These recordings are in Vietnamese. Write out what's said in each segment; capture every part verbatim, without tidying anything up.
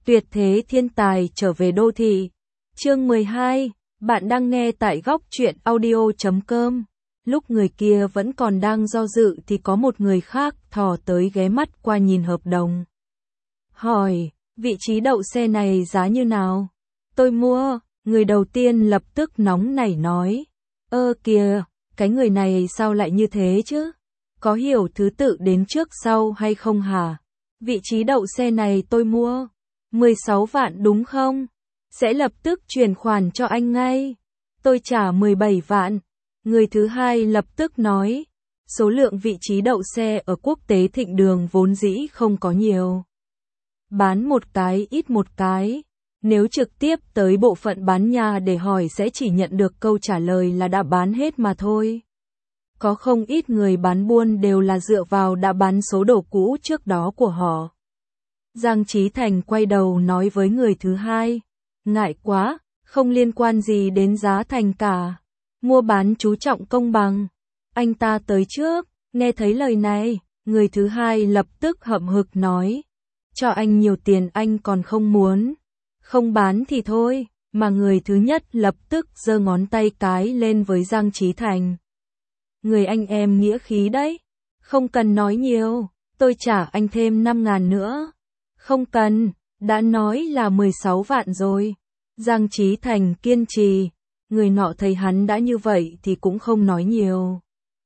Tuyệt thế thiên tài trở về đô thị. Chương mười hai, bạn đang nghe tại góc truyện audio chấm com. Lúc người kia vẫn còn đang do dự thì có một người khác thò tới ghé mắt qua nhìn hợp đồng. Hỏi, vị trí đậu xe này giá như nào? Tôi mua, người đầu tiên lập tức nóng nảy nói. Ơ kìa, cái người này sao lại như thế chứ? Có hiểu thứ tự đến trước sau hay không hả? Vị trí đậu xe này tôi mua. mười sáu vạn đúng không? Sẽ lập tức chuyển khoản cho anh ngay. Tôi trả mười bảy vạn. Người thứ hai lập tức nói. Số lượng vị trí đậu xe ở Quốc tế Thịnh Đường vốn dĩ không có nhiều. Bán một cái ít một cái. Nếu trực tiếp tới bộ phận bán nhà để hỏi sẽ chỉ nhận được câu trả lời là đã bán hết mà thôi. Có không ít người bán buôn đều là dựa vào đã bán số đồ cũ trước đó của họ. Giang Chí Thành quay đầu nói với người thứ hai. Ngại quá, không liên quan gì đến giá thành cả. Mua bán chú trọng công bằng. Anh ta tới trước, nghe thấy lời này, người thứ hai lập tức hậm hực nói. Cho anh nhiều tiền anh còn không muốn. Không bán thì thôi, mà người thứ nhất lập tức giơ ngón tay cái lên với Giang Chí Thành. Người anh em nghĩa khí đấy. Không cần nói nhiều, tôi trả anh thêm năm ngàn nữa. Không cần, đã nói là mười sáu vạn rồi. Giang Chí Thành kiên trì, người nọ thấy hắn đã như vậy thì cũng không nói nhiều.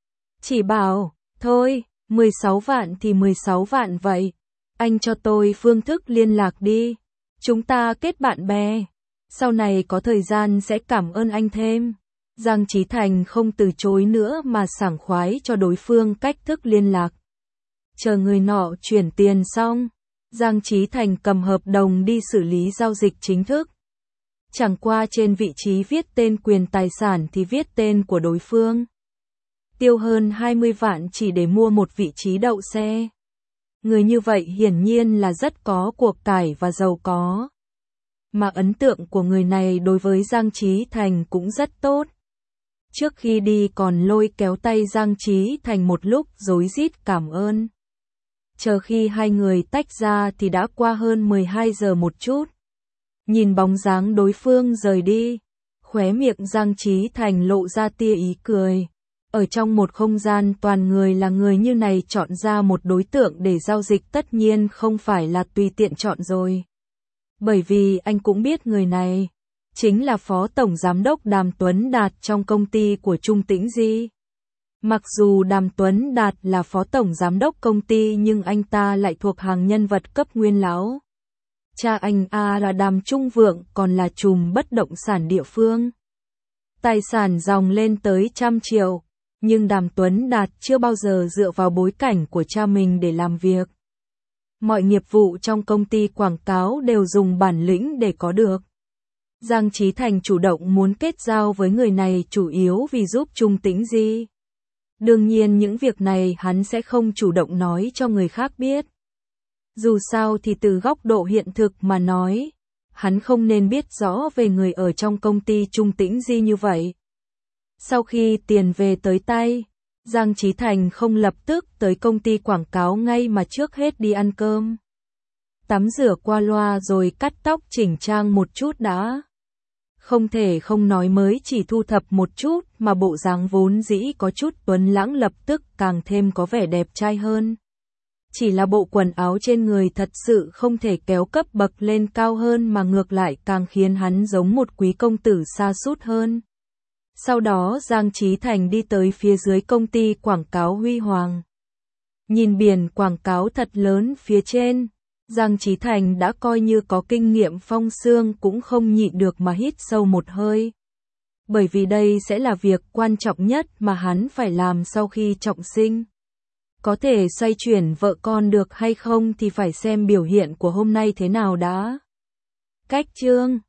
Chỉ bảo, thôi, mười sáu vạn thì mười sáu vạn vậy. Anh cho tôi phương thức liên lạc đi. Chúng ta kết bạn bè. Sau này có thời gian sẽ cảm ơn anh thêm. Giang Chí Thành không từ chối nữa mà sảng khoái cho đối phương cách thức liên lạc. Chờ người nọ chuyển tiền xong, Giang Chí Thành cầm hợp đồng đi xử lý giao dịch chính thức. Chẳng qua trên vị trí viết tên quyền tài sản thì viết tên của đối phương. Tiêu hơn hai mươi vạn chỉ để mua một vị trí đậu xe. Người như vậy hiển nhiên là rất có cuộc cải và giàu có. Mà ấn tượng của người này đối với Giang Chí Thành cũng rất tốt. Trước khi đi còn lôi kéo tay Giang Chí Thành một lúc rối rít cảm ơn. Chờ khi hai người tách ra thì đã qua hơn mười hai giờ một chút. Nhìn bóng dáng đối phương rời đi, khóe miệng Giang Chí Thành lộ ra tia ý cười. Ở trong một không gian toàn người là người như này chọn ra một đối tượng để giao dịch tất nhiên không phải là tùy tiện chọn rồi. Bởi vì anh cũng biết người này, chính là Phó Tổng Giám đốc Đàm Tuấn Đạt trong công ty của Trung Tĩnh Di. Mặc dù Đàm Tuấn Đạt là Phó Tổng Giám đốc công ty nhưng anh ta lại thuộc hàng nhân vật cấp nguyên lão. Cha anh A là Đàm Trung Vượng còn là trùm bất động sản địa phương. Tài sản dòng lên tới trăm triệu, nhưng Đàm Tuấn Đạt chưa bao giờ dựa vào bối cảnh của cha mình để làm việc. Mọi nghiệp vụ trong công ty quảng cáo đều dùng bản lĩnh để có được. Giang Chí Thành chủ động muốn kết giao với người này chủ yếu vì giúp Trung Tĩnh Di. Đương nhiên những việc này hắn sẽ không chủ động nói cho người khác biết. Dù sao thì từ góc độ hiện thực mà nói, hắn không nên biết rõ về người ở trong công ty Trung Tĩnh Di như vậy. Sau khi tiền về tới tay, Giang Chí Thành không lập tức tới công ty quảng cáo ngay mà trước hết đi ăn cơm. Tắm rửa qua loa rồi cắt tóc chỉnh trang một chút đã. Không thể không nói mới chỉ thu thập một chút mà bộ dáng vốn dĩ có chút tuấn lãng lập tức càng thêm có vẻ đẹp trai hơn. Chỉ là bộ quần áo trên người thật sự không thể kéo cấp bậc lên cao hơn mà ngược lại càng khiến hắn giống một quý công tử sa sút hơn. Sau đó Giang Chí Thành đi tới phía dưới công ty quảng cáo Huy Hoàng. Nhìn biển quảng cáo thật lớn phía trên, Giang Chí Thành đã coi như có kinh nghiệm phong xương cũng không nhịn được mà hít sâu một hơi. Bởi vì đây sẽ là việc quan trọng nhất mà hắn phải làm sau khi trọng sinh. Có thể xoay chuyển vợ con được hay không thì phải xem biểu hiện của hôm nay thế nào đã. Cách chương